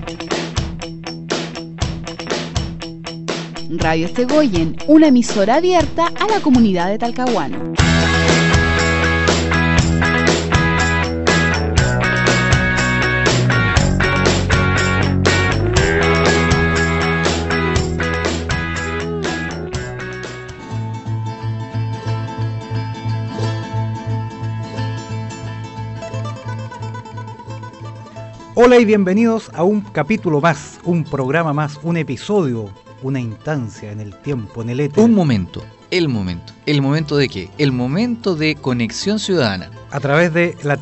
Radio Estegoyen, una emisora abierta a la comunidad de Talcahuano. Hola y bienvenidos a un capítulo más, un programa más, un episodio, una instancia en el tiempo, en el éter. Un momento, el momento. ¿El momento de qué? El momento de conexión ciudadana. A través de la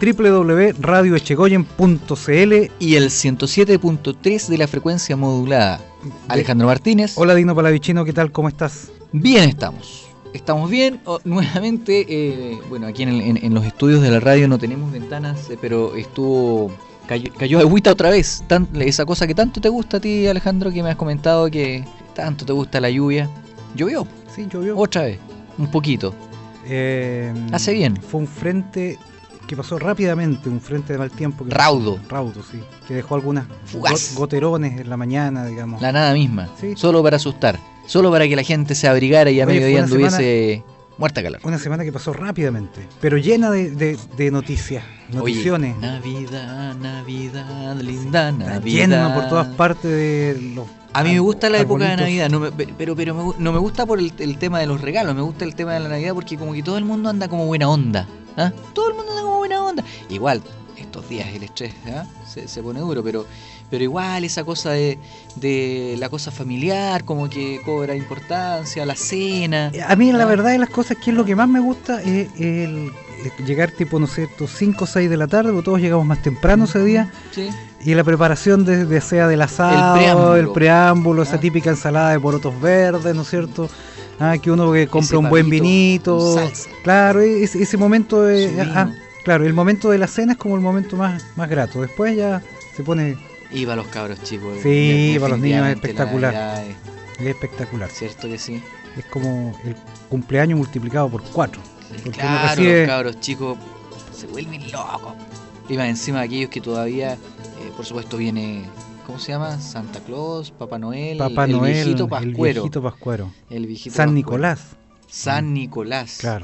www.radioechegoyen.cl y el 107.3 de la frecuencia modulada. Alejandro Martínez. Hola Dino Palavicino, ¿qué tal? ¿Cómo estás? Bien estamos. Estamos bien. Nuevamente, bueno, aquí en los estudios de la radio no tenemos ventanas, pero cayó agüita otra vez. Esa cosa que tanto te gusta a ti, Alejandro, que me has comentado que tanto te gusta la lluvia. ¿Llovió? Sí, llovió. Otra vez, un poquito. Hace bien. Fue un frente que pasó rápidamente, un frente de mal tiempo. Raudo, sí. Que dejó algunas fugaz goterones en la mañana, digamos. La nada misma, ¿sí? Solo para asustar. Solo para que la gente se abrigara y a mediodía anduviese muerta calor. Una semana que pasó rápidamente, pero llena de noticias, noticiones. Oye, Navidad, linda Navidad. Llena por todas partes de los... A mí me gusta la época de Navidad, pero no me gusta por el tema de los regalos, me gusta el tema de la Navidad porque como que todo el mundo anda como buena onda. ¿Ah? Todo el mundo anda como buena onda. Igual, estos días el estrés se pone duro, pero igual esa cosa de la cosa familiar como que cobra importancia, la cena. A mí la verdad de las cosas que es lo que más me gusta es el llegar tipo, no sé, 5 o 6 de la tarde, porque todos llegamos más temprano ese día. Sí. Y la preparación sea del asado, el preámbulo, esa típica ensalada de porotos verdes, ¿no es cierto? Que uno que compra un buen vinito. Claro, ese momento claro, el momento de la cena es como el momento más grato. Después ya se pone... Y para los cabros chicos. Sí, para los niños es espectacular. Es espectacular. Cierto que sí. Es como el cumpleaños multiplicado por 4. Claro, los cabros chicos se vuelven locos. Y más encima aquellos que todavía, por supuesto, viene, ¿cómo se llama? Santa Claus, Papá Noel, el viejito pascuero. El viejito San Nicolás. San Nicolás. Claro.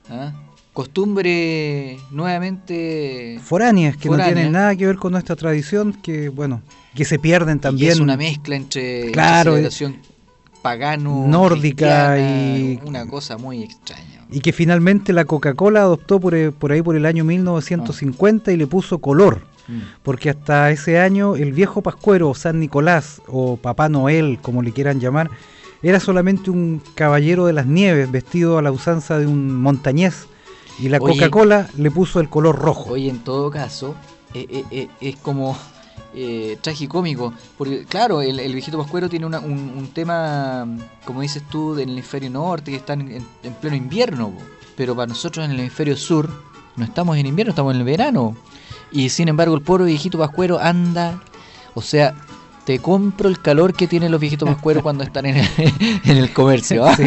Costumbre nuevamente foráneas que no tienen nada que ver con nuestra tradición, que bueno, que se pierden también. Y es una mezcla entre celebración pagano, nórdica y una cosa muy extraña. Y que finalmente la Coca-Cola adoptó por ahí por el año 1950 y le puso color. Porque hasta ese año el viejo pascuero, San Nicolás o Papá Noel, como le quieran llamar, era solamente un caballero de las nieves vestido a la usanza de un montañés. Y la Coca-Cola le puso el color rojo. Oye, en todo caso, es como tragicómico, porque claro, el viejito pascuero tiene un tema, como dices tú, del hemisferio norte, que están en pleno invierno, pero para nosotros en el hemisferio sur no estamos en invierno, estamos en el verano, y sin embargo el pobre viejito pascuero anda, o sea, te compro el calor que tienen los viejitos pascueros cuando están en el comercio. Sí.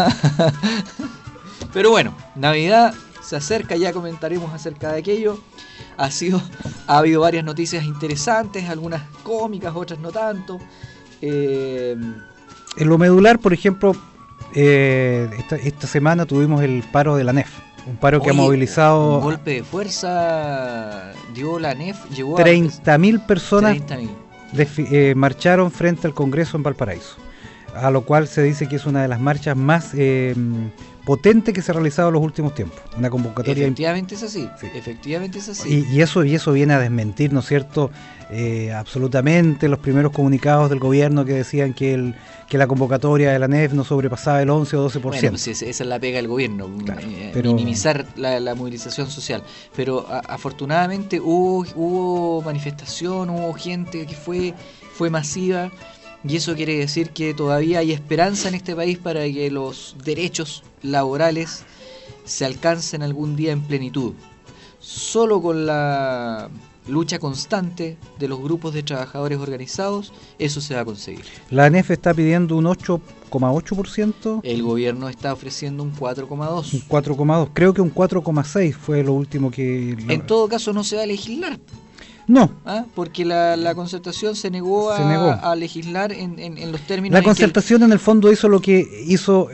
Pero bueno, Navidad se acerca, ya comentaremos acerca de aquello. Ha habido varias noticias interesantes, algunas cómicas, otras no tanto. En lo medular, por ejemplo, esta semana tuvimos el paro de la NEF, un paro que ha movilizado... Un golpe de fuerza dio la NEF, llevó 30.000 personas 30.000. Marcharon frente al Congreso en Valparaíso, a lo cual se dice que es una de las marchas más potente que se ha realizado en los últimos tiempos. Una convocatoria... Efectivamente es así, sí. Efectivamente es así. Y eso viene a desmentir, ¿no es cierto?, absolutamente los primeros comunicados del gobierno que decían que la convocatoria de la NEF no sobrepasaba el 11 o 12%. Bueno, pues esa es la pega del gobierno, claro, minimizar la movilización social. Pero afortunadamente hubo manifestación, hubo gente que fue masiva. Y eso quiere decir que todavía hay esperanza en este país para que los derechos laborales se alcancen algún día en plenitud. Solo con la lucha constante de los grupos de trabajadores organizados, eso se va a conseguir. La ANEF está pidiendo un 8,8%. El gobierno está ofreciendo un 4,2%. Un 4,2%. Creo que un 4,6% fue lo último que... En todo caso no se va a legislar. No. Porque la concertación se negó a legislar en los términos. La concertación en el fondo hizo lo que hizo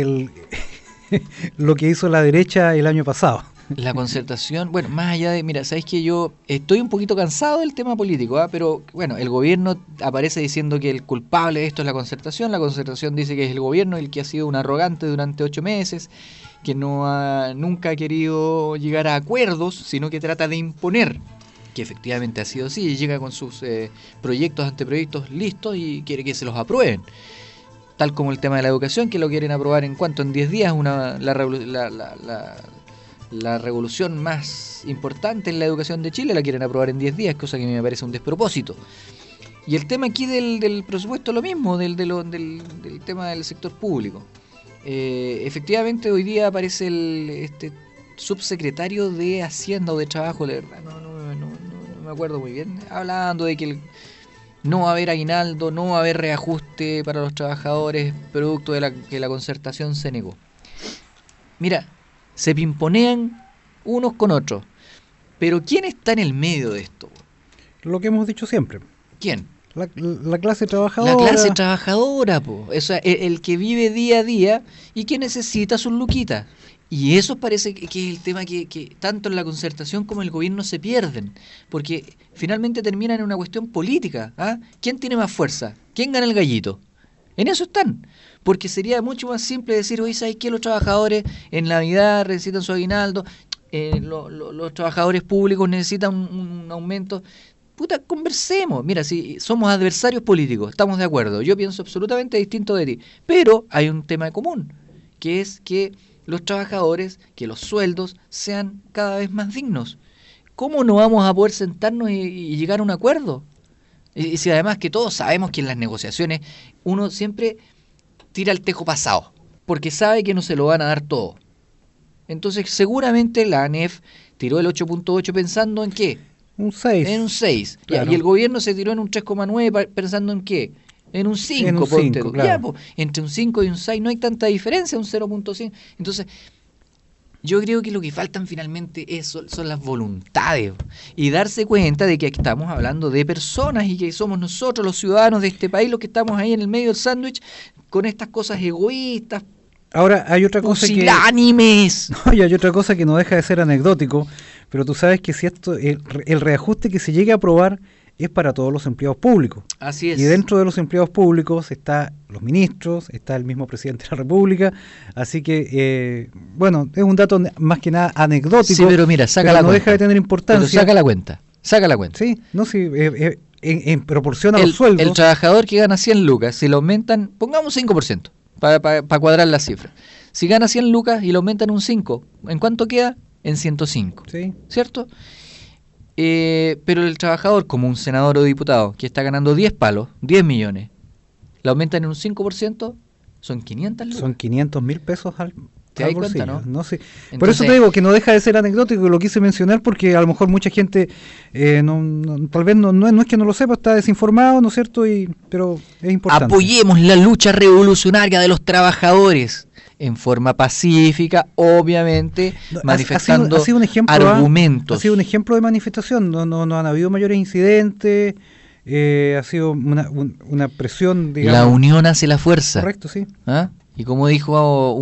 lo que hizo la derecha el año pasado. La concertación, bueno, más allá de, mira, sabéis que yo estoy un poquito cansado del tema político, pero bueno, el gobierno aparece diciendo que el culpable de esto es la concertación dice que es el gobierno el que ha sido un arrogante durante 8 meses, que nunca ha querido llegar a acuerdos, sino que trata de imponer, que efectivamente ha sido así, y llega con sus anteproyectos listos y quiere que se los aprueben. Tal como el tema de la educación, que lo quieren aprobar en 10 días, la revolución más importante en la educación de Chile la quieren aprobar en 10 días, cosa que me parece un despropósito. Y el tema aquí del presupuesto es lo mismo, del tema del sector público. Efectivamente, hoy día aparece este subsecretario de Hacienda o de Trabajo, la verdad, no me acuerdo muy bien, hablando de que no va a haber aguinaldo, no va a haber reajuste para los trabajadores, producto de que la concertación se negó. Mira, se pimponean unos con otros. Pero ¿quién está en el medio de esto? Lo que hemos dicho siempre. ¿Quién? La clase trabajadora. La clase trabajadora, po. O sea, el que vive día a día y que necesita sus luquitas. Y eso parece que es el tema que tanto en la concertación como en el gobierno se pierden. Porque finalmente terminan en una cuestión política. ¿Quién tiene más fuerza? ¿Quién gana el gallito? En eso están. Porque sería mucho más simple decir, oye, ¿sabes qué? Los trabajadores en Navidad necesitan su aguinaldo, los trabajadores públicos necesitan un aumento. Puta, conversemos. Mira, si somos adversarios políticos, estamos de acuerdo. Yo pienso absolutamente distinto de ti. Pero hay un tema común, que es que los trabajadores, que los sueldos sean cada vez más dignos. ¿Cómo no vamos a poder sentarnos y llegar a un acuerdo? Y si además que todos sabemos que en las negociaciones uno siempre tira el tejo pasado, porque sabe que no se lo van a dar todo. Entonces seguramente la ANEF tiró el 8.8 pensando en ¿qué? Un 6. En un 6. Claro. Y el gobierno se tiró en un 3,9 pensando en ¿qué? En un 5. En un 5, claro. Ya, pues, entre un 5 y un 6 no hay tanta diferencia, un 0.5. Entonces, yo creo que lo que faltan finalmente son las voluntades y darse cuenta de que estamos hablando de personas y que somos nosotros los ciudadanos de este país los que estamos ahí en el medio del sándwich con estas cosas egoístas. Ahora hay otra cosa pusilánimes. Y hay otra cosa que no deja de ser anecdótico, pero tú sabes que si esto el reajuste que se llegue a aprobar es para todos los empleados públicos. Así es. Y dentro de los empleados públicos está los ministros, está el mismo presidente de la República, así que, bueno, es un dato más que nada anecdótico. Sí, pero mira, saca la cuenta. No deja de tener importancia. Pero saca la cuenta. Sí, no, sí, en proporción a los sueldos. El trabajador que gana 100 lucas, si lo aumentan, pongamos 5%, para cuadrar la cifra. Si gana 100 lucas y lo aumentan un 5, ¿en cuánto queda? En 105. Sí. ¿Cierto? Pero el trabajador, como un senador o diputado, que está ganando 10 palos, 10 millones, lo aumentan en un 5%, son 500 lucas. Son 500.000 pesos al ¿Te das cuenta, no? No sé. Entonces, por eso te digo que no deja de ser anecdótico, lo quise mencionar porque a lo mejor mucha gente tal vez no es que no lo sepa, está desinformado, ¿no es cierto? Pero es importante. Apoyemos la lucha revolucionaria de los trabajadores en forma pacífica, obviamente, manifestando ha sido un ejemplo, argumentos. Ha sido un ejemplo de manifestación, no han habido mayores incidentes, ha sido una presión, digamos. La unión hace la fuerza. Correcto, sí. Y como dijo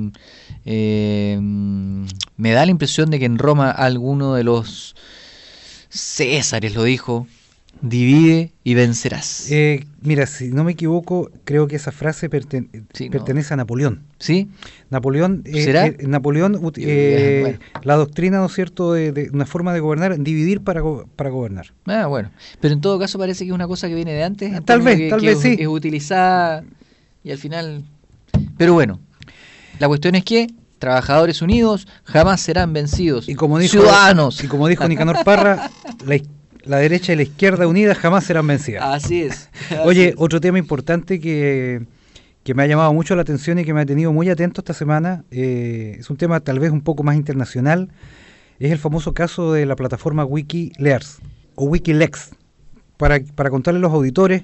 me da la impresión de que en Roma alguno de los Césares lo dijo: divide y vencerás. Mira, si no me equivoco, creo que esa frase pertenece a Napoleón. ¿Sí? Napoleón, ¿será? Bueno. La doctrina, ¿no es cierto?, de una forma de gobernar, dividir para gobernar. Bueno, pero en todo caso parece que es una cosa que viene de antes. Tal vez sí. Es utilizada y al final... Pero bueno, la cuestión es que trabajadores unidos jamás serán vencidos. Y como dijo, ciudadanos. Y como dijo Nicanor Parra, la derecha y la izquierda unidas jamás serán vencidas. Así es. Oye, otro tema importante que me ha llamado mucho la atención y que me ha tenido muy atento esta semana, es un tema tal vez un poco más internacional, es el famoso caso de la plataforma Wikileaks, o Wikileaks, para contarle a los auditores,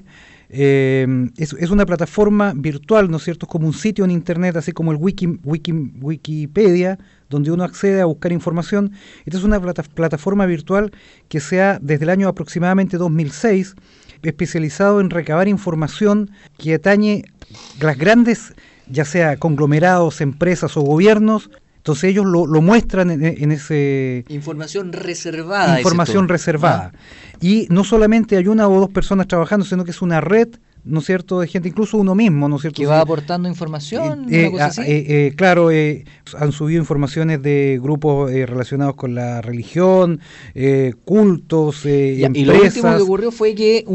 es una plataforma virtual, ¿no es cierto? Es como un sitio en internet, así como el Wikipedia, donde uno accede a buscar información. Esta es una plataforma virtual que se ha, desde el año aproximadamente 2006, especializado en recabar información que atañe las grandes, ya sea conglomerados, empresas o gobiernos. Entonces ellos lo muestran en ese... Información reservada. Información reservada. Y no solamente hay una o dos personas trabajando, sino que es una red, ¿no es cierto?, de gente, incluso uno mismo, ¿no es cierto? Que va aportando información, una cosa así. Claro, han subido informaciones de grupos relacionados con la religión, cultos, empresas. Y lo último que ocurrió fue que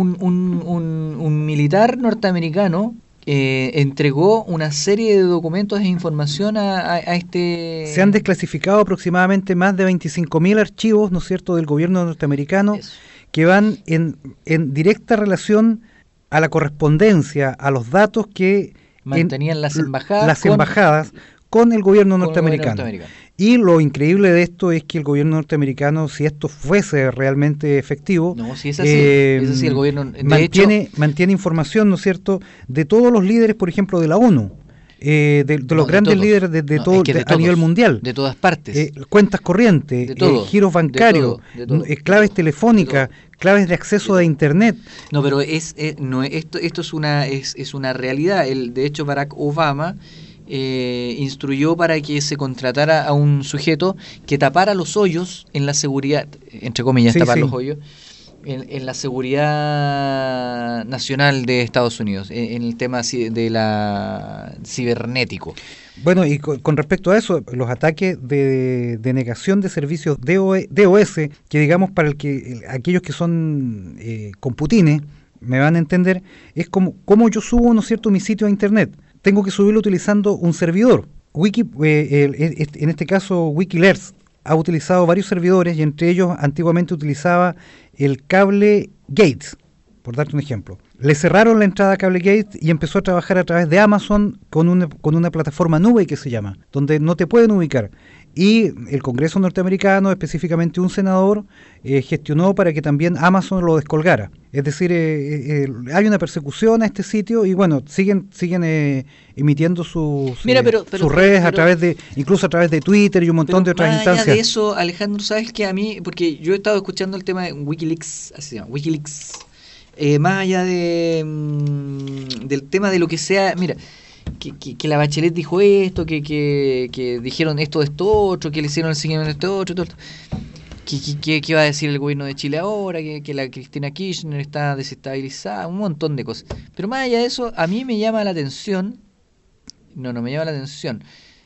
un militar norteamericano entregó una serie de documentos e información a este... Se han desclasificado aproximadamente más de 25.000 archivos, ¿no es cierto?, del gobierno norteamericano. Eso. Que van en directa relación a la correspondencia, a los datos que mantenían las embajadas con el gobierno norteamericano. Y lo increíble de esto es que el gobierno norteamericano, si esto fuese realmente efectivo, no, si es así, el gobierno mantiene información, ¿no es cierto?, de todos los líderes, por ejemplo, de la ONU. De los grandes líderes de todo, a nivel mundial, de todas partes, cuentas corrientes, giros bancarios, claves telefónicas, claves de acceso a internet. No, pero esto es una realidad. De hecho, Barack Obama instruyó para que se contratara a un sujeto que tapara los hoyos en la seguridad, entre comillas, los hoyos en la seguridad nacional de Estados Unidos, en el tema de la cibernético. Bueno, y con respecto a eso, los ataques de negación de servicios DOS, que digamos para aquellos que son computines, me van a entender, es como yo subo, ¿no es cierto?, mi sitio a internet. Tengo que subirlo utilizando un servidor. En este caso, Wikileaks ha utilizado varios servidores y entre ellos antiguamente utilizaba el cable Gates, por darte un ejemplo. Le cerraron la entrada a cable Gates y empezó a trabajar a través de Amazon con una plataforma nube que se llama, donde no te pueden ubicar. Y el Congreso norteamericano, específicamente un senador, gestionó para que también Amazon lo descolgara. Es decir, hay una persecución a este sitio y bueno, siguen emitiendo sus redes incluso a través de Twitter y un montón de otras instancias. Más allá de eso, Alejandro, ¿sabes qué? A mí, porque yo he estado escuchando el tema de Wikileaks, así se llama, Wikileaks, más allá del tema de lo que sea, mira, que la Bachelet dijo esto, que dijeron esto, otro, que le hicieron el seguimiento de esto, otro. ¿Qué va a decir el gobierno de Chile ahora? Que la Cristina Kirchner está desestabilizada, un montón de cosas. Pero más allá de eso, a mí me llama la atención, no me llama la atención,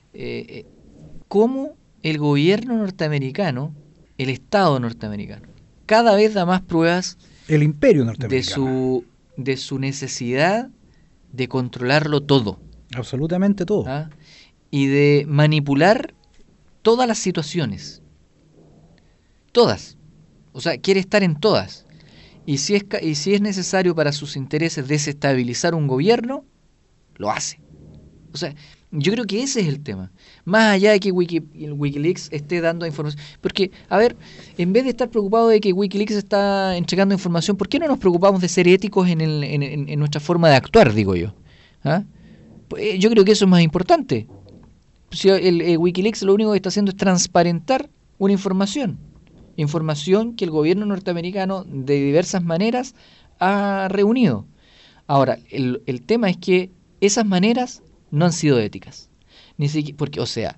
cómo el gobierno norteamericano, el Estado norteamericano, cada vez da más pruebas el imperio norteamericano de su necesidad de controlarlo todo. Absolutamente todo. Y de manipular todas las situaciones. Todas. O sea, quiere estar en todas. Y si es necesario para sus intereses desestabilizar un gobierno, lo hace. O sea, yo creo que ese es el tema. Más allá de que Wikileaks esté dando información. Porque, a ver, en vez de estar preocupado de que Wikileaks está entregando información, ¿por qué no nos preocupamos de ser éticos en nuestra forma de actuar, digo yo? Pues yo creo que eso es más importante. Si el Wikileaks lo único que está haciendo es transparentar una información que el gobierno norteamericano de diversas maneras ha reunido. Ahora, el tema es que esas maneras no han sido éticas. Ni siquiera, porque, o sea,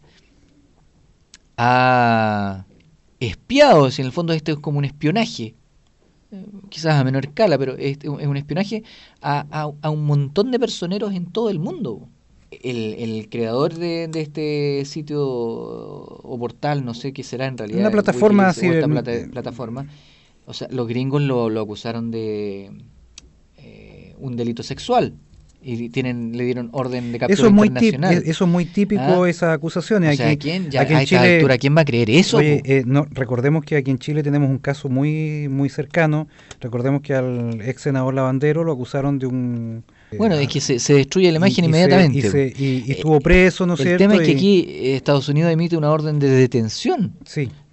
ha espiado, si en el fondo esto es como un espionaje, quizás a menor escala, pero es un espionaje a un montón de personeros en todo el mundo. El creador de este sitio o portal, no sé qué será en realidad, una plataforma así, plataforma, o sea, los gringos lo acusaron de un delito sexual y le dieron orden de captura internacional. Eso es muy típico, esas acusaciones. O sea, aquí en Chile, ¿quién va a creer eso? Oye, recordemos que aquí en Chile tenemos un caso muy muy cercano. Recordemos que al ex senador Lavandero lo acusaron de un... Bueno, es que se destruye la imagen inmediatamente. Y estuvo preso, ¿no es cierto? El tema es que aquí Estados Unidos emite una orden de detención. Sí.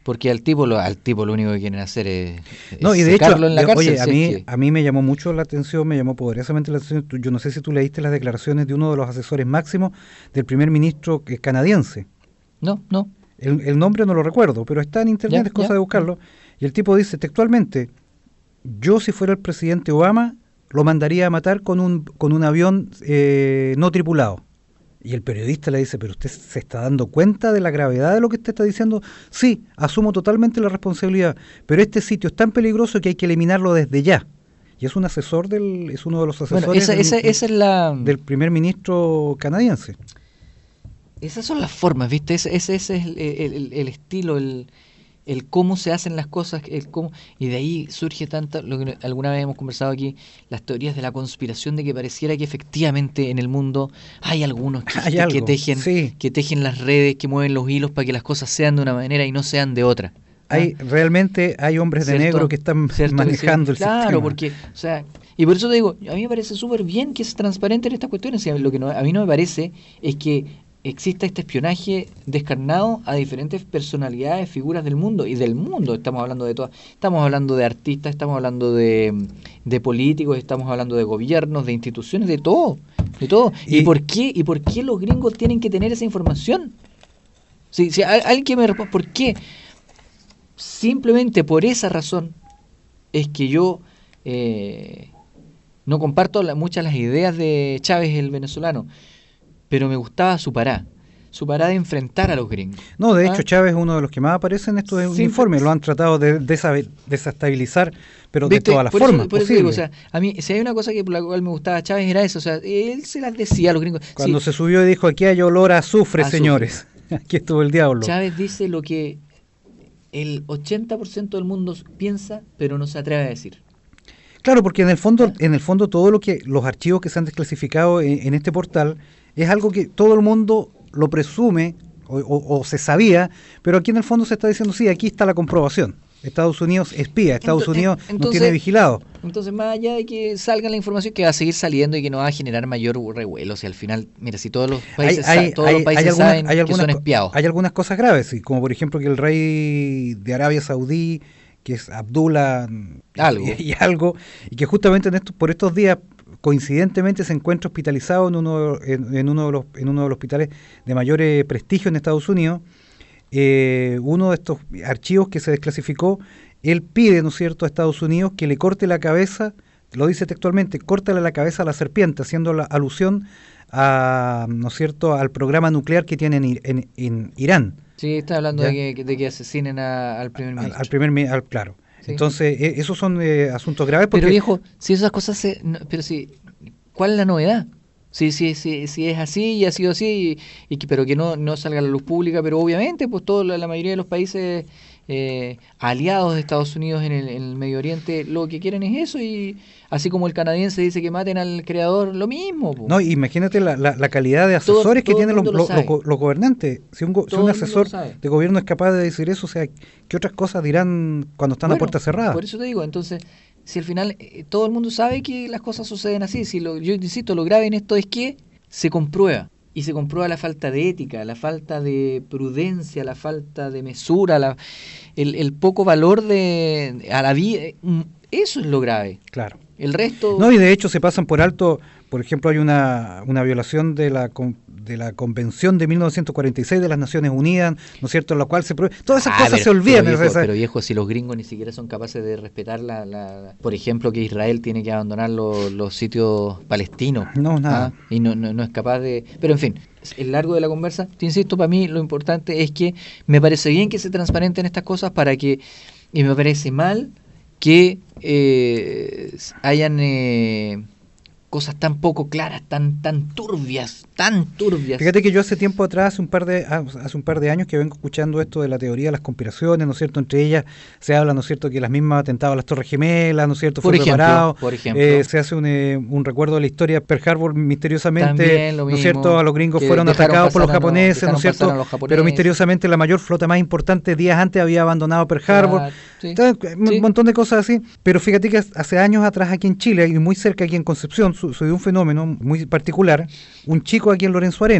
Porque al tipo lo único que quieren hacer es no, y de hecho, en la cárcel. Oye, a mí me llamó mucho la atención, me llamó poderosamente la atención. Yo no sé si tú leíste las declaraciones de uno de los asesores máximos del primer ministro canadiense. No. El nombre no lo recuerdo, pero está en internet, es cosa de buscarlo. Y el tipo dice textualmente: yo, si fuera el presidente Obama, lo mandaría a matar con un avión no tripulado. Y el periodista le dice: ¿pero usted se está dando cuenta de la gravedad de lo que usted está diciendo? Sí, asumo totalmente la responsabilidad, pero este sitio es tan peligroso que hay que eliminarlo desde ya. Y es un asesor es uno de los asesores del primer ministro canadiense. Esas son las formas, ¿viste? Ese es el estilo, el cómo se hacen las cosas, y de ahí surge tanto, lo que alguna vez hemos conversado aquí, las teorías de la conspiración, de que pareciera que efectivamente en el mundo hay algunos que tejen las redes, que mueven los hilos para que las cosas sean de una manera y no sean de otra. Realmente hay hombres de negro que están manejando el sistema. Claro, porque, o sea, y por eso te digo, a mí me parece súper bien que es transparente en estas cuestiones. Lo que a mí no me parece es que exista este espionaje descarnado a diferentes personalidades, figuras del mundo, y del mundo estamos hablando de todas, estamos hablando de artistas, estamos hablando de políticos, estamos hablando de gobiernos, de instituciones, de todo. ¿Y por qué los gringos tienen que tener esa información? Si alguien que me responda, ¿por qué? Simplemente por esa razón es que yo no comparto muchas las ideas de Chávez, el venezolano, pero me gustaba su parada de enfrentar a los gringos. No, de hecho, Chávez es uno de los que más aparece en estos informes. Lo han tratado de desestabilizar, pero de todas las formas por eso digo, o sea, a mí, si hay una cosa por la cual me gustaba a Chávez, era eso. O sea, él se las decía a los gringos. Cuando se subió y dijo: aquí hay olor a azufre, señores. Aquí estuvo el diablo. Chávez dice lo que el 80% del mundo piensa, pero no se atreve a decir. Claro, porque en el fondo todo los archivos que se han desclasificado en este portal es algo que todo el mundo lo presume o se sabía, pero aquí en el fondo se está diciendo: sí, aquí está la comprobación. Estados Unidos espía, Estados Unidos nos tiene vigilado. Entonces, más allá de que salga la información, que va a seguir saliendo y que no va a generar mayor revuelo, si al final, mira, si todos los países saben que son espiados. Hay algunas cosas graves, ¿sí? Como por ejemplo que el rey de Arabia Saudí, que es Abdullah y que justamente por estos días coincidentemente se encuentra hospitalizado en uno de los hospitales de mayor prestigio en Estados Unidos. Uno de estos archivos que se desclasificó, él pide, ¿no es cierto?, a Estados Unidos que le corte la cabeza, lo dice textualmente: córtale la cabeza a la serpiente, haciendo la alusión a, ¿no es cierto?, al programa nuclear que tienen en Irán. Sí, está hablando de que asesinen al primer ministro. Claro. Sí. Entonces, esos son asuntos graves. Porque... Pero viejo, si esas cosas ¿cuál es la novedad? Si es así y ha sido así, pero que no salga a la luz pública, pero obviamente pues la mayoría de los países aliados de Estados Unidos en el Medio Oriente lo que quieren es eso, y así como el canadiense dice que maten al creador, lo mismo. Po. No, imagínate la calidad de asesores que tienen los gobernantes. Si un asesor de gobierno es capaz de decir eso, o sea, ¿qué otras cosas dirán cuando están a puerta cerrada? Por eso te digo, entonces, si al final todo el mundo sabe que las cosas suceden así, yo insisto, lo grave en esto es que se comprueba. Y se comprueba la falta de ética, la falta de prudencia, la falta de mesura, el poco valor a la vida. Eso es lo grave. Claro. El resto... No, y de hecho se pasan por alto. Por ejemplo, hay una violación de la Convención de 1946 de las Naciones Unidas, ¿no es cierto?, en la cual se prueba. Todas esas cosas se olvidan. Pero viejo, si los gringos ni siquiera son capaces de respetar por ejemplo, que Israel tiene que abandonar los sitios palestinos. No, nada. Y no es capaz de... Pero en fin, el largo de la conversa, te insisto, para mí lo importante es que me parece bien que se transparenten estas cosas y me parece mal que hayan... cosas tan poco claras, tan turbias. Fíjate que yo hace tiempo atrás, hace un par de años que vengo escuchando esto de la teoría de las conspiraciones, ¿no es cierto? Entre ellas se habla, ¿no es cierto?, que las mismas atentados a las Torres Gemelas, ¿no es cierto?, fue preparado. Por ejemplo. Se hace un recuerdo de la historia de Pearl Harbor, misteriosamente, también, lo mismo, ¿no es cierto?, a los gringos fueron atacados por los japoneses, ¿no es cierto?, pero misteriosamente la mayor flota más importante días antes había abandonado Pearl Harbor. Sí. Entonces, un montón de cosas así, pero fíjate que hace años atrás aquí en Chile y muy cerca aquí en Concepción, soy un fenómeno muy particular. Un chico aquí en Lorenzo Arena,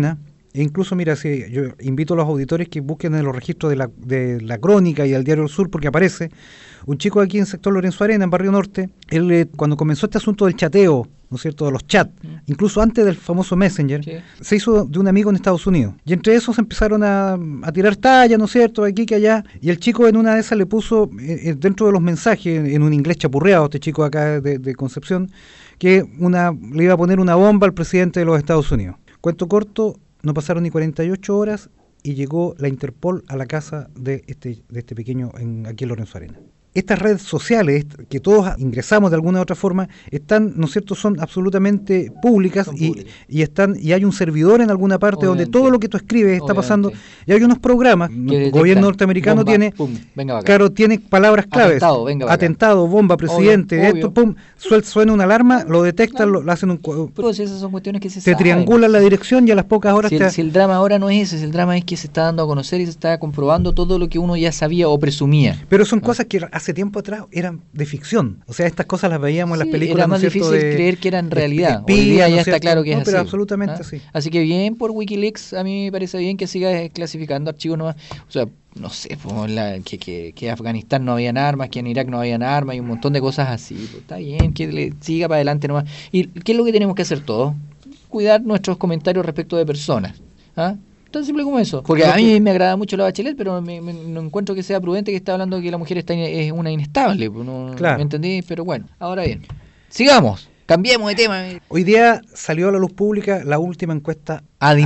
E incluso, mira, si yo invito a los auditores que busquen en los registros de la Crónica y del Diario del Sur, porque aparece un chico aquí en el sector Lorenzo Arena, en Barrio Norte. Él, cuando comenzó este asunto del chateo, ¿no es cierto?, de los chats, incluso antes del famoso Messenger, se hizo de un amigo en Estados Unidos. Y entre esos empezaron a tirar tallas, ¿no es cierto?, aquí que allá. Y el chico en una de esas le puso, dentro de los mensajes, en un inglés chapurreado, este chico acá de Concepción, que le iba a poner una bomba al presidente de los Estados Unidos. Cuento corto, no pasaron ni 48 horas y llegó la Interpol a la casa de este pequeño aquí en Lorenzo Arena. Estas redes sociales que todos ingresamos de alguna u otra forma están, ¿no es cierto?, son absolutamente públicas y hay un servidor en alguna parte donde todo lo que tú escribes está pasando, y hay unos programas, el gobierno norteamericano tiene, claro, tiene palabras claves, atentado, bomba, presidente, esto, pum, suena una alarma, lo detectan, lo hacen pero si esas son cuestiones que se te triangulan la dirección y a las pocas horas si el drama ahora no es ese, si el drama es que se está dando a conocer y se está comprobando todo lo que uno ya sabía o presumía. Pero son cosas que hace tiempo atrás eran de ficción, o sea, estas cosas las veíamos en las películas. Era más difícil creer que eran realidad. Hoy día ya está claro que es así. Pero absolutamente así. Así que bien por Wikileaks, a mí me parece bien que siga clasificando archivos nomás. O sea, no sé, que en Afganistán no habían armas, que en Irak no habían armas y un montón de cosas así. Pues está bien, que le siga para adelante nomás. ¿Y qué es lo que tenemos que hacer todos? Cuidar nuestros comentarios respecto de personas. Tan simple como eso. Porque a mí me agrada mucho la Bachelet, pero no encuentro que sea prudente que está hablando de que la mujer es una inestable. Claro. ¿Me entendí? Pero bueno, ahora bien. Sigamos. Cambiemos de tema. Hoy día salió a la luz pública la última encuesta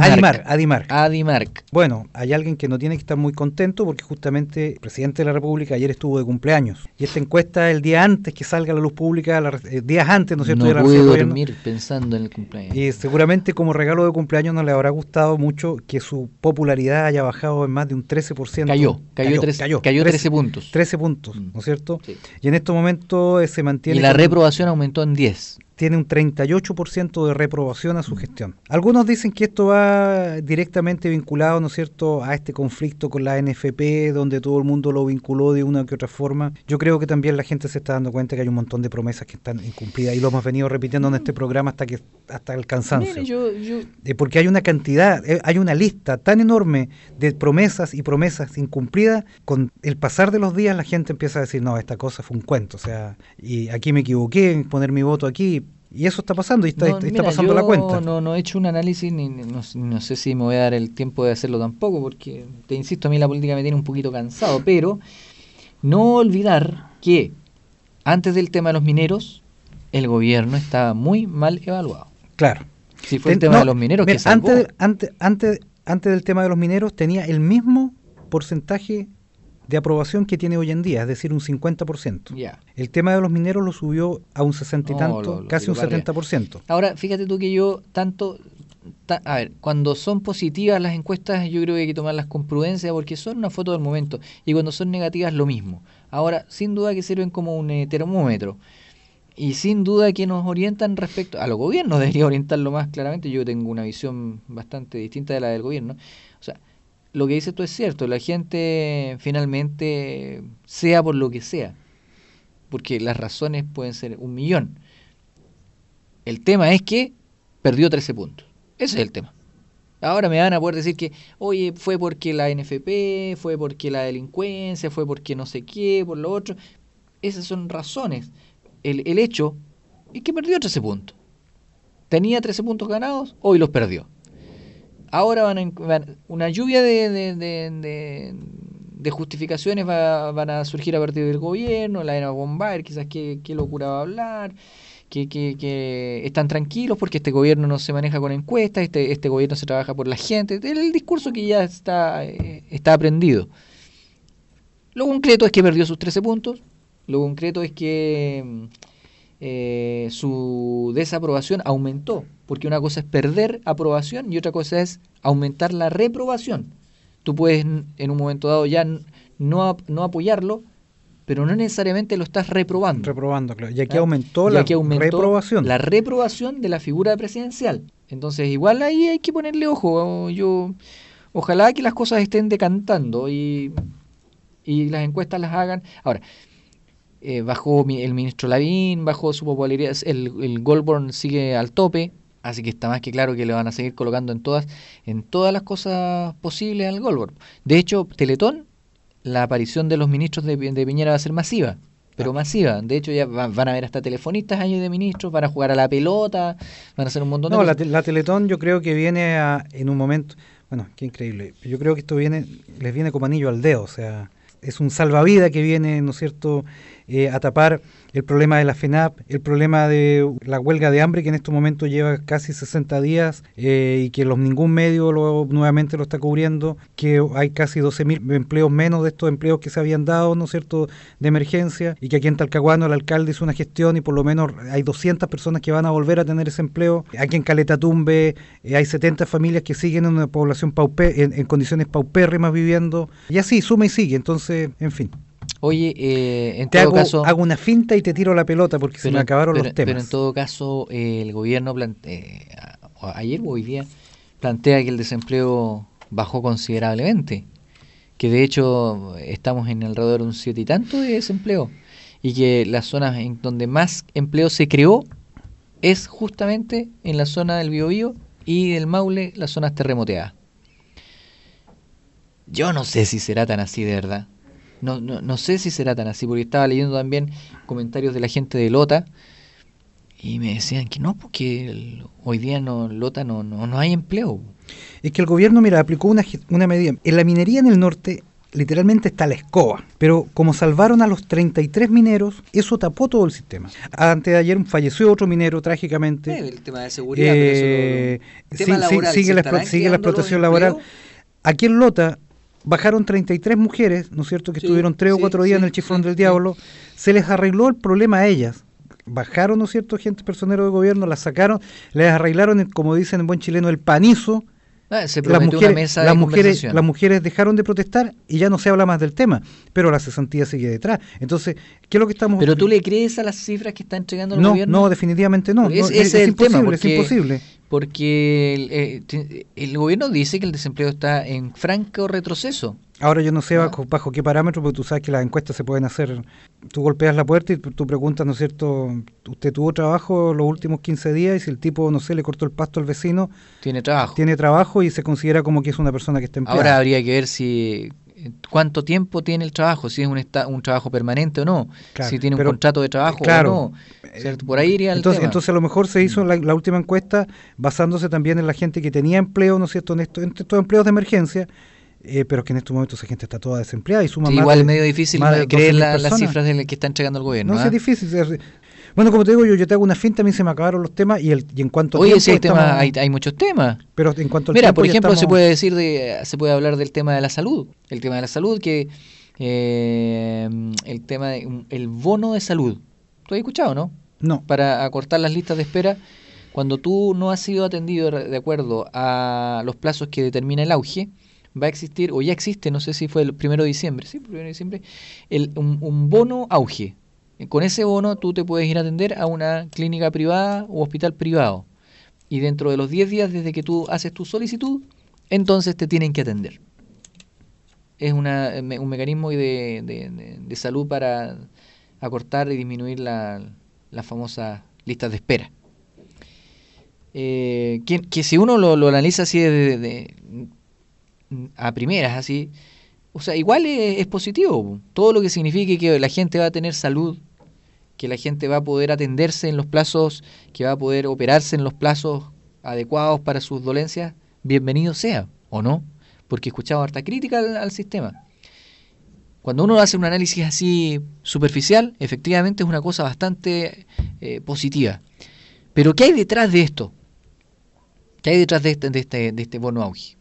Adimark. Bueno, hay alguien que no tiene que estar muy contento porque justamente el presidente de la República ayer estuvo de cumpleaños. Y esta encuesta, el día antes que salga a la luz pública, días antes, ¿no es cierto? No pude dormir pensando en el cumpleaños. Y seguramente como regalo de cumpleaños no le habrá gustado mucho que su popularidad haya bajado en más de un 13%. Cayó 13 puntos. 13 puntos, ¿no es cierto? Sí. Y en estos momentos se mantiene... Y la reprobación aumentó en 10. Tiene un 38% de reprobación a su gestión. Algunos dicen que esto va directamente vinculado, ¿no es cierto?, a este conflicto con la NFP, donde todo el mundo lo vinculó de una que otra forma. Yo creo que también la gente se está dando cuenta que hay un montón de promesas que están incumplidas y lo hemos venido repitiendo en este programa hasta el cansancio. Porque hay una cantidad, hay una lista tan enorme de promesas y promesas incumplidas. Con el pasar de los días la gente empieza a decir, no, esta cosa fue un cuento, o sea, y aquí me equivoqué en poner mi voto aquí. Y eso está pasando, y está pasando la cuenta. No he hecho un análisis, no sé si me voy a dar el tiempo de hacerlo tampoco, porque, te insisto, a mí la política me tiene un poquito cansado, pero no olvidar que antes del tema de los mineros, el gobierno estaba muy mal evaluado. Claro. Si fue el tema de los mineros que salvó. Antes del tema de los mineros tenía el mismo porcentaje de aprobación que tiene hoy en día, es decir, un 50%. Yeah. El tema de los mineros lo subió a un 60 y tanto, casi un 70%. Ahora, fíjate tú que yo a ver, cuando son positivas las encuestas, yo creo que hay que tomarlas con prudencia porque son una foto del momento, y cuando son negativas lo mismo. Ahora, sin duda que sirven como un termómetro, y sin duda que nos orientan respecto a los gobiernos, debería orientarlo más claramente. Yo tengo una visión bastante distinta de la del gobierno. O sea, lo que dices tú es cierto, la gente finalmente, sea por lo que sea, porque las razones pueden ser 1.000.000. El tema es que perdió 13 puntos. Ese es el tema. Ahora me van a poder decir que, oye, fue porque la NFP, fue porque la delincuencia, fue porque no sé qué, por lo otro. Esas son razones. El hecho es que perdió 13 puntos. Tenía 13 puntos ganados, hoy los perdió. Ahora una lluvia de justificaciones van a surgir a partir del gobierno, la era Bombaer, quizás qué locura va a hablar, que están tranquilos porque este gobierno no se maneja con encuestas, este gobierno se trabaja por la gente, el discurso que ya está aprendido. Lo concreto es que perdió sus 13 puntos, lo concreto es que su desaprobación aumentó, porque una cosa es perder aprobación y otra cosa es aumentar la reprobación. Tú puedes en un momento dado ya no apoyarlo, pero no necesariamente lo estás reprobando. Reprobando, claro. Y aquí aumentó la reprobación. La reprobación de la figura presidencial. Entonces igual ahí hay que ponerle ojo. Ojalá que las cosas estén decantando y las encuestas las hagan. Ahora, bajó el ministro Lavín, bajó su popularidad, el Goldborn sigue al tope. Así que está más que claro que le van a seguir colocando en todas las cosas posibles al Goldberg. De hecho, Teletón, la aparición de los ministros de Piñera va a ser masiva, pero masiva. De hecho, ya van a haber hasta telefonistas ahí de ministros, van a jugar a la pelota, van a hacer un montón de cosas. La Teletón yo creo que viene en un momento, bueno, qué increíble. Yo creo que esto les viene como anillo al dedo, o sea, es un salvavidas que viene, ¿no es cierto?, a tapar el problema de la FENAP, el problema de la huelga de hambre que en estos momentos lleva casi 60 días y que ningún medio nuevamente lo está cubriendo, que hay casi 12.000 empleos menos de estos empleos que se habían dado, ¿no es cierto?, de emergencia, y que aquí en Talcahuano el alcalde hizo una gestión y por lo menos hay 200 personas que van a volver a tener ese empleo. Aquí en Caleta Tumbe hay 70 familias que siguen en una población en condiciones paupérrimas viviendo, y así suma y sigue. Entonces, en fin. Oye, en todo caso... Hago una finta y te tiro la pelota porque se me acabaron los temas. Pero en todo caso, el gobierno ayer o hoy día plantea que el desempleo bajó considerablemente, que de hecho estamos en alrededor de un 7 y tanto de desempleo, y que las zonas en donde más empleo se creó es justamente en la zona del Biobío y del Maule, las zonas terremoteadas. Yo no sé si será tan así de verdad. No sé si será tan así, porque estaba leyendo también comentarios de la gente de Lota y me decían que no, porque hoy día Lota no hay empleo. Es que el gobierno, mira, aplicó una medida. En la minería en el norte literalmente está la escoba, pero como salvaron a los 33 mineros, eso tapó todo el sistema. Antes de ayer falleció otro minero trágicamente. El tema de seguridad, pero eso sigue la explotación laboral. Aquí en Lota bajaron 33 mujeres, ¿no es cierto?, que estuvieron 3 o 4 días en el Chiflón del Diablo. Se les arregló el problema a ellas. Bajaron, ¿no es cierto?, gente personero de gobierno, las sacaron, les arreglaron, como dicen en buen chileno, el panizo. Se prometió una mesa de conversación. Las mujeres dejaron de protestar y ya no se habla más del tema, pero la cesantía sigue detrás. Entonces, ¿qué es lo que estamos...? ¿Pero tú le crees a las cifras que está entregando el gobierno? No, definitivamente no. Ese es el tema, es imposible. Porque el gobierno dice que el desempleo está en franco retroceso. Ahora yo no sé bajo qué parámetro, porque tú sabes que las encuestas se pueden hacer. Tú golpeas la puerta y tú preguntas, ¿no es cierto?, usted tuvo trabajo los últimos 15 días, y si el tipo, no sé, le cortó el pasto al vecino, tiene trabajo y se considera como que es una persona que está empleada. Ahora habría que ver cuánto tiempo tiene el trabajo, si es un trabajo permanente o no, claro, si tiene un contrato de trabajo o no. ¿Cierto? Por ahí iría el tema. Entonces a lo mejor se hizo la última encuesta basándose también en la gente que tenía empleo, ¿no es cierto?, en estos empleos de emergencia. Pero que en estos momentos esa gente está toda desempleada y suma más. Igual es medio difícil creer las cifras que está entregando el gobierno. No, es difícil. Bueno, como te digo, yo te hago una finta, a mí se me acabaron los temas y en cuanto a tiempo... Oye, hay muchos temas. Pero en cuanto al Mira, tiempo, por ejemplo, se puede hablar del tema de la salud. El tema de la salud, que el tema el bono de salud. ¿Tú has escuchado, no? No. Para acortar las listas de espera, cuando tú no has sido atendido de acuerdo a los plazos que determina el auge, va a existir, o ya existe, no sé si fue el 1 de diciembre, un bono auge. Con ese bono tú te puedes ir a atender a una clínica privada u hospital privado. Y dentro de los 10 días desde que tú haces tu solicitud, entonces te tienen que atender. Es un mecanismo de salud para acortar y disminuir las famosas listas de espera. Que si uno lo analiza así a primeras, así, o sea, igual es positivo. Todo lo que signifique que la gente va a tener salud, que la gente va a poder atenderse en los plazos, que va a poder operarse en los plazos adecuados para sus dolencias, bienvenido sea, ¿o no? Porque he escuchado harta crítica al sistema. Cuando uno hace un análisis así superficial, efectivamente es una cosa bastante positiva. Pero ¿qué hay detrás de esto? ¿Qué hay detrás de este bono auge?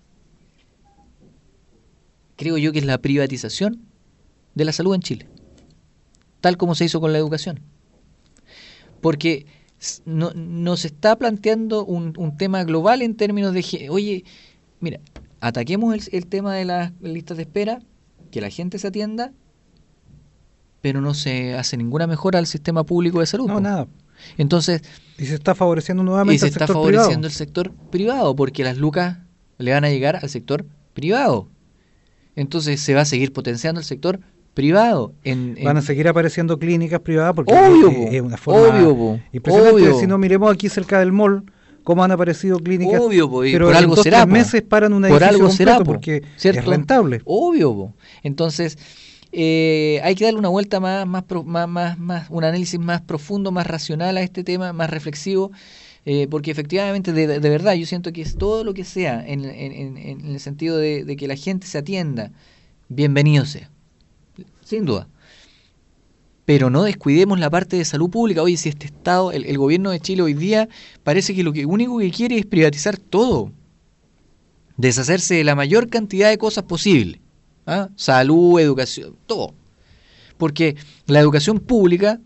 Creo yo que es la privatización de la salud en Chile, tal como se hizo con la educación. Porque no se está planteando un tema global en términos de, oye, mira, ataquemos el tema de las listas de espera, que la gente se atienda, pero no se hace ninguna mejora al sistema público de salud. No, nada. Entonces, y se está favoreciendo nuevamente el sector privado, porque las lucas le van a llegar al sector privado. Entonces se va a seguir potenciando el sector privado. Van a seguir apareciendo clínicas privadas porque obvio, es una forma impresionante. Si no, miremos aquí cerca del mall, como han aparecido clínicas. Obvio, pero por algo en 2-3 será, meses paran un por edificio algo completo será, porque ¿cierto? es rentable. Obvio. Entonces, hay que darle una vuelta más, un análisis más profundo, más racional a este tema, más reflexivo, porque efectivamente, de verdad, yo siento que es todo lo que sea en el sentido de que la gente se atienda, bienvenido sea, sin duda. Pero no descuidemos la parte de salud pública. Oye, si este Estado, el gobierno de Chile hoy día, parece que lo único que quiere es privatizar todo, deshacerse de la mayor cantidad de cosas posible. ¿Ah? Salud, educación, todo. Porque la educación pública,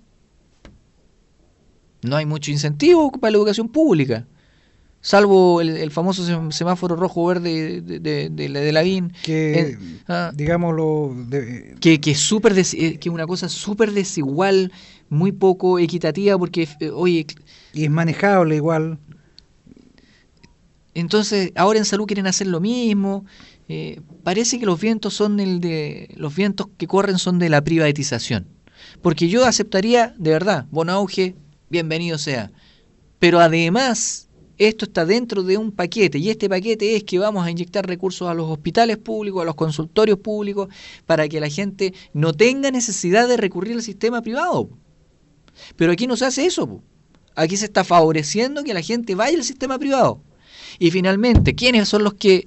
no hay mucho incentivo para la educación pública, salvo el famoso semáforo rojo-verde de Lavín, que digámoslo, que es una cosa súper desigual, muy poco equitativa, porque oye, y es manejable igual. Entonces ahora en salud quieren hacer lo mismo. Parece que los vientos los vientos que corren son de la privatización, porque yo aceptaría, de verdad, bono auge, bienvenido sea, pero además esto está dentro de un paquete, y este paquete es que vamos a inyectar recursos a los hospitales públicos, a los consultorios públicos, para que la gente no tenga necesidad de recurrir al sistema privado. Pero aquí no se hace eso. Aquí se está favoreciendo que la gente vaya al sistema privado. Y finalmente, ¿quiénes son los que...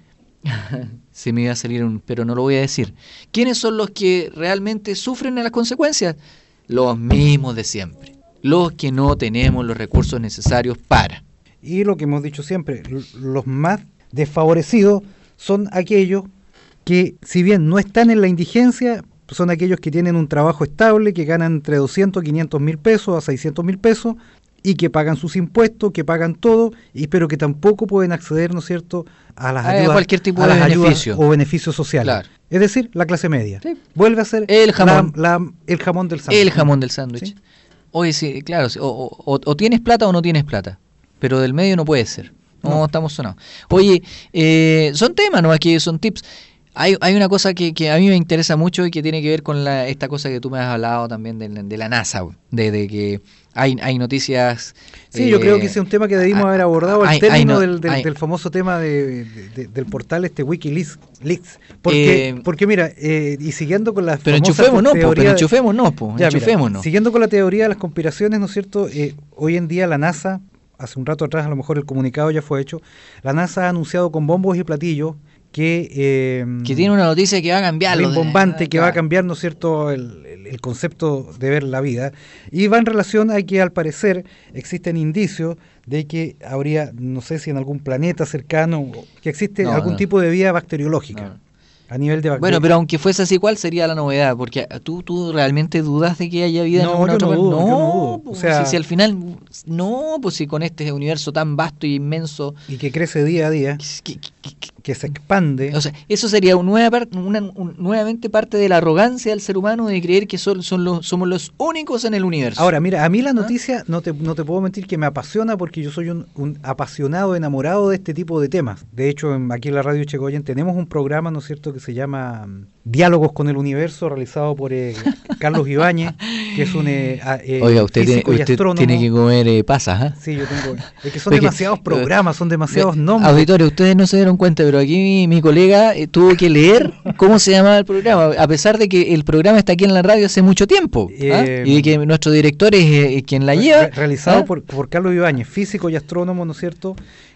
se me iba a salir pero no lo voy a decir. ¿Quiénes son los que realmente sufren las consecuencias? Los mismos de siempre. Los que no tenemos los recursos necesarios para... Y lo que hemos dicho siempre, los más desfavorecidos son aquellos que, si bien no están en la indigencia, son aquellos que tienen un trabajo estable, que ganan entre 200, 500 mil pesos a 600 mil pesos, y que pagan sus impuestos, que pagan todo, pero que tampoco pueden acceder, ¿no es cierto?, a las ayudas, cualquier tipo de beneficio o beneficios sociales. Claro. Es decir, la clase media. Sí. Vuelve a ser el jamón, el jamón del sándwich. El jamón del sándwich. ¿Sí? Oye, sí, claro, o tienes plata o no tienes plata, pero del medio no puede ser. No. Estamos sonados. Oye, son temas, ¿no? Aquí son tips. Hay una cosa que a mí me interesa mucho y que tiene que ver con esta cosa que tú me has hablado también de la NASA, de que hay noticias... Sí, yo creo que ese es un tema que debimos haber abordado al término del famoso tema del portal Wikileaks. Porque mira, y siguiendo con las enchufémonos. Siguiendo con la teoría de las conspiraciones, ¿no es cierto? Hoy en día la NASA, hace un rato atrás a lo mejor el comunicado ya fue hecho, la NASA ha anunciado con bombos y platillos que tiene una noticia que va a cambiar rimbombante, que va a cambiar, ¿no es cierto?, el concepto de ver la vida, y va en relación a que al parecer existen indicios de que habría, no sé si en algún planeta cercano, que existe algún tipo de vida bacteriológica. A nivel de bacterias. Bueno, pero aunque fuese así, ¿cuál sería la novedad? Porque tú realmente dudas de que haya vida en alguna otra parte. No, yo no dudo. O sea, si al final, pues si con este universo tan vasto y inmenso... Y que crece día a día, que se expande... O sea, eso sería nuevamente parte de la arrogancia del ser humano de creer que somos los únicos en el universo. Ahora, mira, a mí la noticia, no te puedo mentir que me apasiona, porque yo soy un apasionado, enamorado de este tipo de temas. De hecho, aquí en la radio Chegoyen tenemos un programa, ¿no es cierto?, que se llama Diálogos con el Universo, realizado por Carlos Ibáñez, que es un Oiga, usted tiene que comer pasas, ¿eh? Sí, yo tengo. Es que son demasiados programas, son demasiados nombres. Auditores, ustedes no se dieron cuenta, pero aquí mi colega tuvo que leer cómo se llamaba el programa, a pesar de que el programa está aquí en la radio hace mucho tiempo, y de que nuestro director es quien la lleva. Realizado por Carlos Ibáñez, físico y astrónomo, ¿no es cierto?,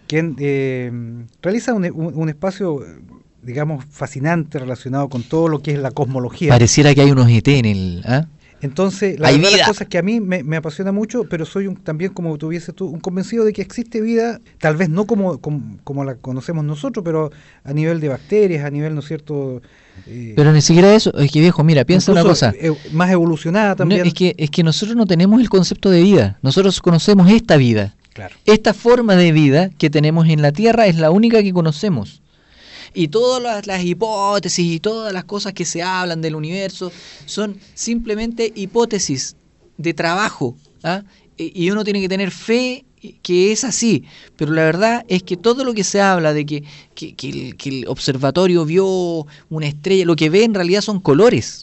quien realiza un espacio, digamos, fascinante relacionado con todo lo que es la cosmología. Pareciera que hay unos ET en el... Entonces, la verdad, las cosas que a mí me apasiona mucho, pero soy también, como tuviese tú, un convencido de que existe vida, tal vez no como la conocemos nosotros, pero a nivel de bacterias, a nivel, ¿no es cierto? Pero ni siquiera eso, es que viejo, mira, piensa una cosa. Más evolucionada también. No, es que nosotros no tenemos el concepto de vida, nosotros conocemos esta vida. Claro. Esta forma de vida que tenemos en la Tierra es la única que conocemos. Y todas las hipótesis y todas las cosas que se hablan del universo son simplemente hipótesis de trabajo, y uno tiene que tener fe que es así, pero la verdad es que todo lo que se habla de que el observatorio vio una estrella, lo que ve en realidad son colores.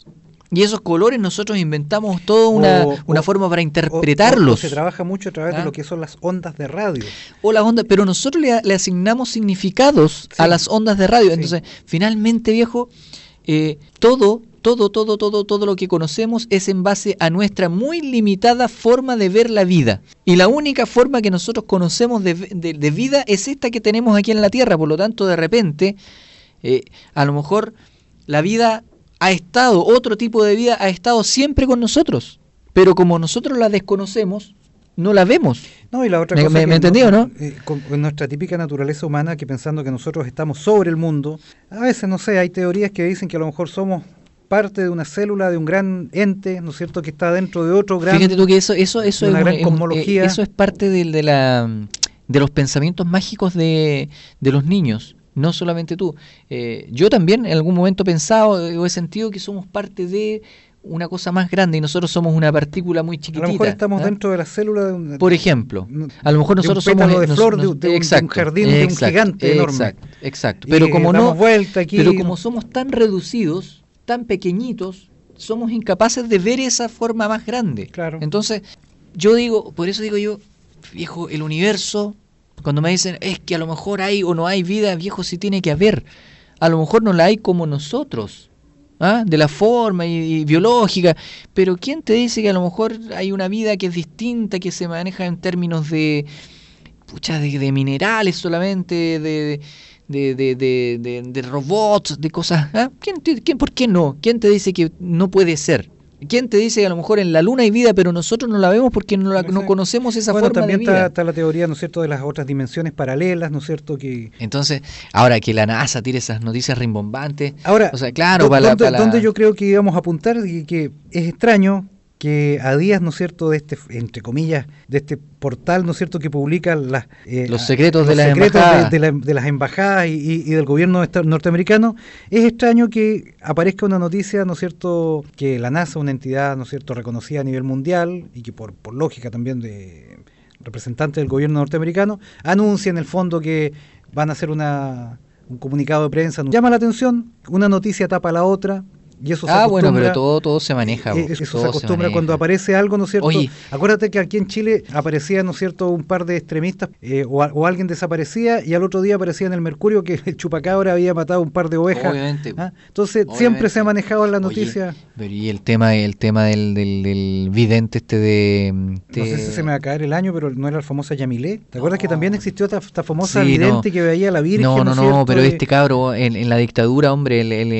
Y esos colores nosotros inventamos toda una forma para interpretarlos. Se trabaja mucho a través de lo que son las ondas de radio. O las ondas, pero nosotros le asignamos significados a las ondas de radio. Entonces, finalmente, viejo, todo lo que conocemos es en base a nuestra muy limitada forma de ver la vida. Y la única forma que nosotros conocemos de vida es esta que tenemos aquí en la Tierra. Por lo tanto, de repente, a lo mejor la vida otro tipo de vida ha estado siempre con nosotros. Pero como nosotros la desconocemos, no la vemos. No, y la otra cosa ¿Me entendió, no? Con nuestra típica naturaleza humana, que pensando que nosotros estamos sobre el mundo, a veces, no sé, hay teorías que dicen que a lo mejor somos parte de una célula de un gran ente, ¿no es cierto?, que está dentro de otro gran... Fíjate tú que eso es una gran cosmología. Eso es parte de los pensamientos mágicos de los niños. No solamente tú. Yo también en algún momento he pensado o he sentido que somos parte de una cosa más grande y nosotros somos una partícula muy chiquitita. A lo mejor estamos dentro de la célula de por ejemplo, a lo mejor nosotros somos de flor de un jardín de un gigante enorme. Exacto. Pero pero como somos tan reducidos, tan pequeñitos, somos incapaces de ver esa forma más grande. Claro. Entonces, por eso digo yo, viejo, el universo, cuando me dicen, es que a lo mejor hay o no hay vida, viejo, sí tiene que haber. A lo mejor no la hay como nosotros, de la forma y biológica, pero ¿quién te dice que a lo mejor hay una vida que es distinta, que se maneja en términos de minerales solamente, de robots, de cosas? ¿Por qué no? ¿Quién te dice que no puede ser? ¿Quién te dice que a lo mejor en la Luna hay vida, pero nosotros no la vemos porque no conocemos esa forma de vida? También está la teoría, ¿no es cierto?, de las otras dimensiones paralelas, ¿no es cierto? Entonces, ahora que la NASA tire esas noticias rimbombantes, ahora, o sea, claro, ¿dónde yo creo que íbamos a apuntar? Y que es extraño que a días, ¿no es cierto?, de este, entre comillas, de este portal, ¿no es cierto?, que publica los secretos de las embajadas y del gobierno norteamericano, es extraño que aparezca una noticia, ¿no es cierto?, que la NASA, una entidad, ¿no es cierto?, reconocida a nivel mundial y que por lógica también de representantes del gobierno norteamericano, anuncia en el fondo que van a hacer un comunicado de prensa. Llama la atención, una noticia tapa a la otra. Y eso se acostumbra, bueno, pero todo se maneja. Eso se acostumbra cuando aparece algo, ¿no es cierto? Oye, acuérdate que aquí en Chile aparecía, ¿no es cierto?, un par de extremistas o alguien desaparecía y al otro día aparecía en el Mercurio que el chupacabra había matado un par de ovejas. Obviamente. Entonces siempre se ha manejado en la noticia. Pero y el tema del vidente No sé si se me va a caer el año, pero no era la famosa Yamilé. ¿Te acuerdas que también existió esta famosa vidente que veía a la Virgen? No, pero este cabro en la dictadura, hombre,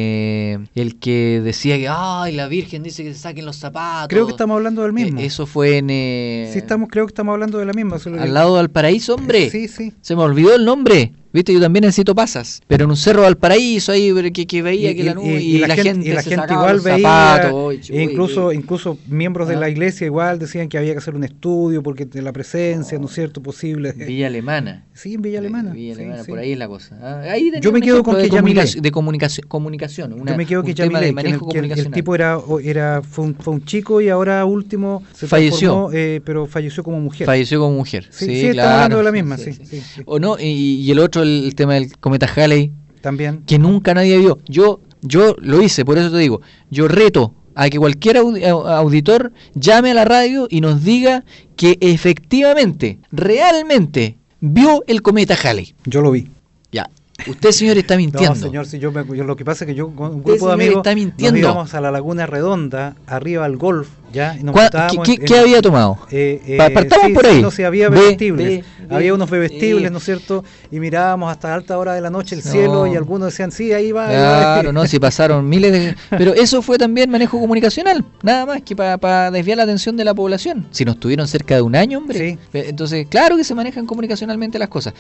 el que decía que la Virgen dice que se saquen los zapatos. Creo que estamos hablando del mismo. Eso fue creo que estamos hablando de la misma. Al lado de Valparaíso, hombre. Sí. Se me olvidó el nombre. Viste, yo también necesito pasas. Pero en un cerro de Valparaíso ahí que veía que la nube y la gente igual veía, incluso miembros de la iglesia igual decían que había que hacer un estudio porque de la presencia, ¿no es cierto?, posible. Villa Alemana. Sí, en Villa Alemana. Por ahí es la cosa. Ahí yo me quedo con que de comunicación. Yo me quedo que Yamilé, que el tipo fue un chico y ahora último se falleció, pero falleció como mujer. Sí, estamos hablando de la misma, sí. O no, y el otro, el tema del cometa Halley, también, que nunca nadie vio. Yo lo hice, por eso te digo, yo reto a que cualquier auditor llame a la radio y nos diga que efectivamente, realmente vio el cometa Halley. Yo lo vi. Ya. Usted, señor, está mintiendo. No, señor, si yo lo que pasa es que yo con un grupo de amigos nos íbamos a la Laguna Redonda, arriba al golf, ¿ya? Y nos ¿Qué había tomado? Partamos por ahí. No sé, había bebestibles. Había unos bebestibles, ¿no es cierto? Y mirábamos hasta alta hora de la noche el cielo y algunos decían, sí, ahí va. Claro, no, si pasaron miles de... Pero eso fue también manejo comunicacional, nada más que para desviar la atención de la población. Si nos tuvieron cerca de un año, hombre. Sí. Entonces, claro que se manejan comunicacionalmente las cosas.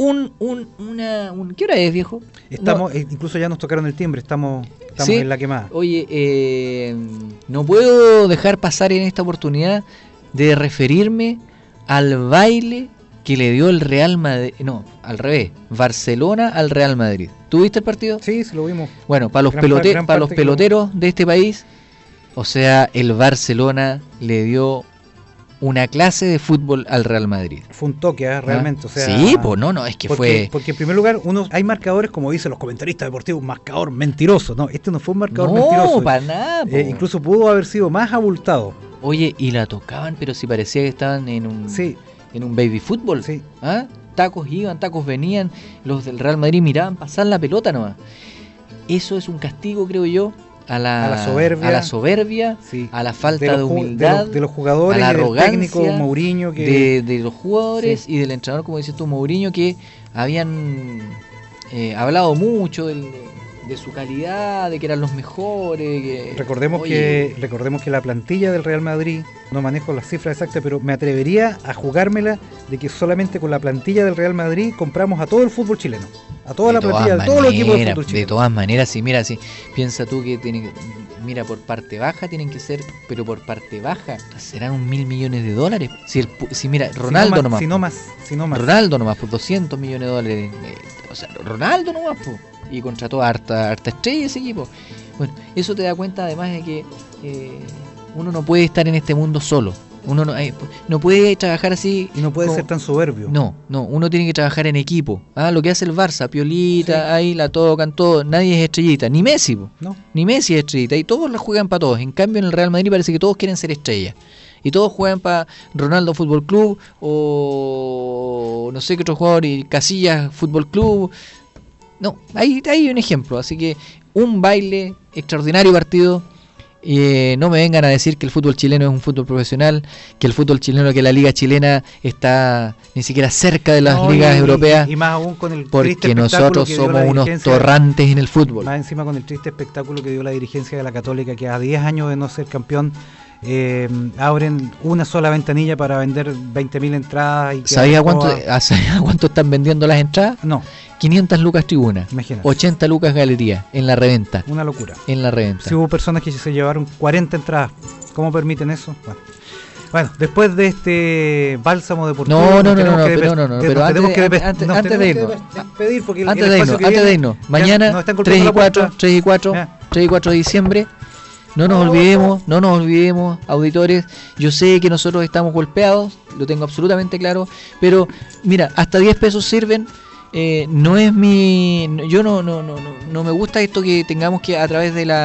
¿Qué hora es, viejo? Estamos, incluso ya nos tocaron el timbre, estamos ¿sí? En la quemada. Oye, no puedo dejar pasar en esta oportunidad de referirme al baile que le dio el Real Madrid, no, al revés, Barcelona al Real Madrid. ¿Tú viste el partido? Sí, lo vimos. Bueno, para los peloteros de este país, o sea, el Barcelona le dio una clase de fútbol al Real Madrid. Fue un toque, realmente. ¿Ah? O sea, sí, pues es que porque en primer lugar, hay marcadores, como dicen los comentaristas deportivos, un marcador mentiroso. No, este no fue un marcador mentiroso. No, para nada. Incluso pudo haber sido más abultado. Oye, y la tocaban, pero si parecía que estaban en un baby fútbol. Sí. ¿Ah? Tacos iban, tacos venían, los del Real Madrid miraban pasar la pelota nomás. Eso es un castigo, creo yo, a la soberbia, sí, a la falta de humildad, de los jugadores, a la arrogancia, del técnico Mourinho, de los jugadores, sí, y del entrenador, como dices tú, Mourinho, que habían hablado mucho de su calidad, de que eran los mejores. Recordemos que la plantilla del Real Madrid, no manejo las cifras exactas, pero me atrevería a jugármela de que solamente con la plantilla del Real Madrid compramos a todo el fútbol chileno, a toda la plantilla, de todos los equipos de fútbol chileno. De todas maneras, sí, mira, sí, piensa tú que mira, por parte baja tienen que ser, pero por parte baja serán $1.000 millones. Si mira, Ronaldo nomás. Si no más. Ronaldo nomás, por $200 millones. O sea, Ronaldo nomás, pues. Y contrató a harta estrella ese equipo. Bueno, eso te da cuenta además de que uno no puede estar en este mundo solo. Uno no puede trabajar así. Y no puede ser tan soberbio. No, uno tiene que trabajar en equipo. Lo que hace el Barça, piolita, sí, ahí la tocan todo, nadie es estrellita, ni Messi, no. Ni Messi es estrellita, y todos la juegan para todos. En cambio en el Real Madrid parece que todos quieren ser estrellas. Y todos juegan para Ronaldo Fútbol Club, o no sé qué otro jugador, y Casillas Fútbol Club. No, ahí hay un ejemplo. Así que un baile, extraordinario partido. No me vengan a decir que el fútbol chileno es un fútbol profesional, que el fútbol chileno, que la liga chilena está ni siquiera cerca de las ligas europeas, y más aún con el porque nosotros somos unos torrantes en el fútbol. Más encima con el triste espectáculo que dio la dirigencia de la Católica, que a 10 años de no ser campeón abren una sola ventanilla para vender 20.000 entradas. ¿Sabía cuánto están vendiendo las entradas? No. 500 lucas tribuna, imagínate. 80 lucas galería en la reventa. Una locura. En la reventa. Si hubo personas que se llevaron 40 entradas, ¿cómo permiten eso? Bueno, después de este bálsamo deportivo, pero antes de irnos, mañana 3 y 4 de diciembre. No nos olvidemos, auditores. Yo sé que nosotros estamos golpeados, lo tengo absolutamente claro, pero mira, hasta 10 pesos sirven. No es yo no me gusta esto que tengamos que, a través de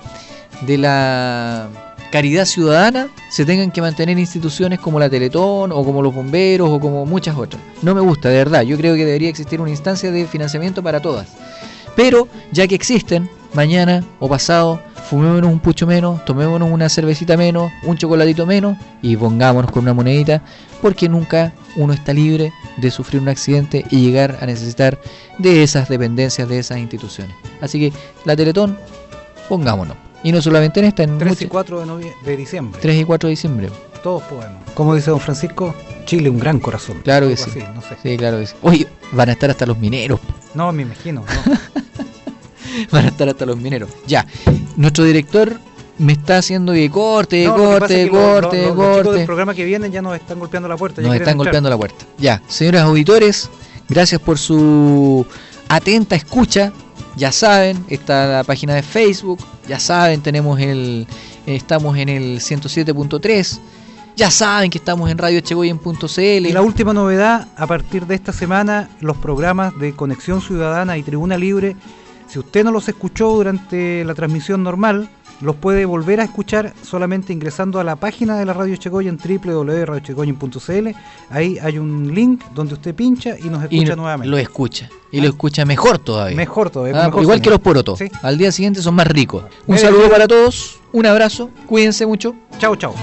la caridad ciudadana, se tengan que mantener instituciones como la Teletón o como los bomberos o como muchas otras. No me gusta, de verdad. Yo creo que debería existir una instancia de financiamiento para todas. Pero ya que existen, mañana o pasado, fumémonos un pucho menos, tomémonos una cervecita menos, un chocolatito menos y pongámonos con una monedita, porque nunca uno está libre de sufrir un accidente y llegar a necesitar de esas dependencias, de esas instituciones. Así que la Teletón, pongámonos. Y no solamente en esta, en 3 y 4 de diciembre. 3 y 4 de diciembre. Todos podemos. Como dice don Francisco, Chile, un gran corazón. Claro que sí. Así, no sé. Sí, claro que sí. Oye, van a estar hasta los mineros. No, me imagino. No. Van a estar hasta los mineros. Ya, nuestro director me está haciendo de corte. Los chicos del programa que vienen ya nos están golpeando la puerta. Nos están golpeando la puerta. Ya, señores auditores, gracias por su atenta escucha. Ya saben, está la página de Facebook. Ya saben, estamos en el 107.3. Ya saben que estamos en radioechegoyen.cl. Y la última novedad, a partir de esta semana, los programas de Conexión Ciudadana y Tribuna Libre, si usted no los escuchó durante la transmisión normal, los puede volver a escuchar solamente ingresando a la página de la Radio Echegoyen, www.radioechegoyen.cl. Ahí hay un link donde usted pincha y nos escucha nuevamente. Lo escucha. Y lo escucha mejor todavía. Mejor, igual que los porotos. ¿Sí? Al día siguiente son más ricos. Un saludo para todos, un abrazo, cuídense mucho. Chau, chau.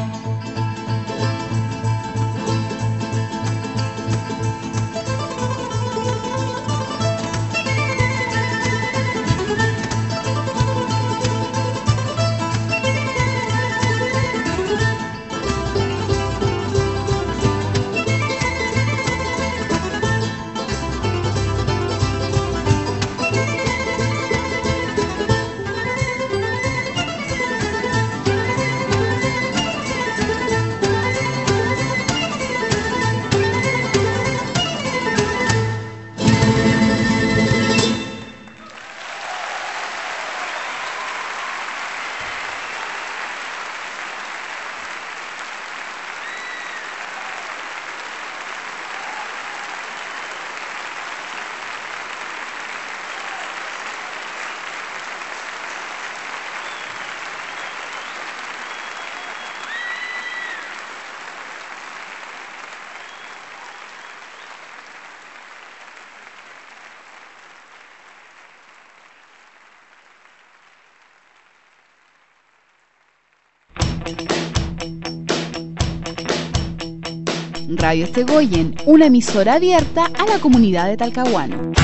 Radio Estegoyen, una emisora abierta a la comunidad de Talcahuano.